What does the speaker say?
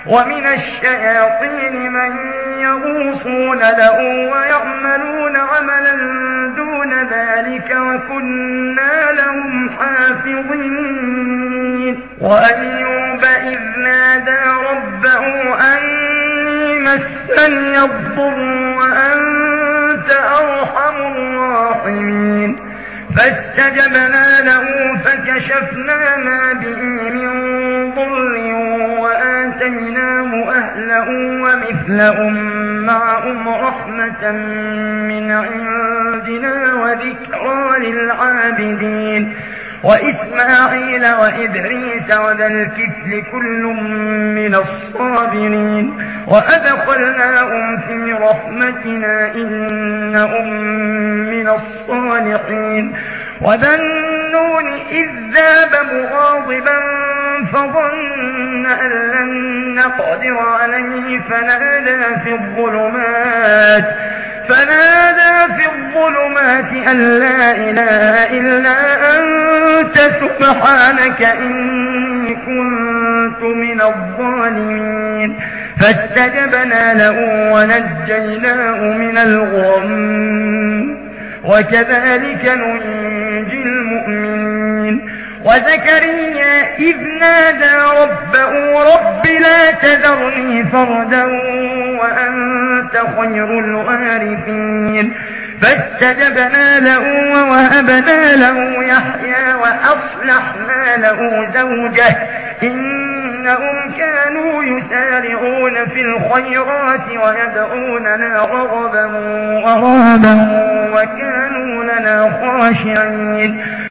ومن الشياطين من يغوصون له ويعملون عملا دون ذلك وكنا لهم حافظين. وأيوب إذ نادى ربه أني مسني الضر وأنت أرحم الراحمين فاستجبنا له فكشفنا ما به من ضر وآتيناه أهله ومثلهم معهم رحمة من عندنا وذكرى للعابدين. وإسماعيل وإدريس وذا الكفل كل من الصابرين وأدخلناهم في رحمتنا إنهم من الصالحين. وذا النون إذ ذهب مغاضبا فظن أن لن نقدر عليه فنادى في الظلمات أن لا إله إلا أنت سبحانك إني كنت من الظالمين فاستجبنا له ونجيناه من الغم وكذلك ننجي المؤمنين. وزكريا إذ نادى ربه رب لا تذرني فردا وأنت خير الوارثين فاستجبنا له ووهبنا له يحيى وأصلحنا له زوجه إنهم كانوا يسارعون في الخيرات ويدعوننا رغبا ورهبا وكانوا لنا خاشعين.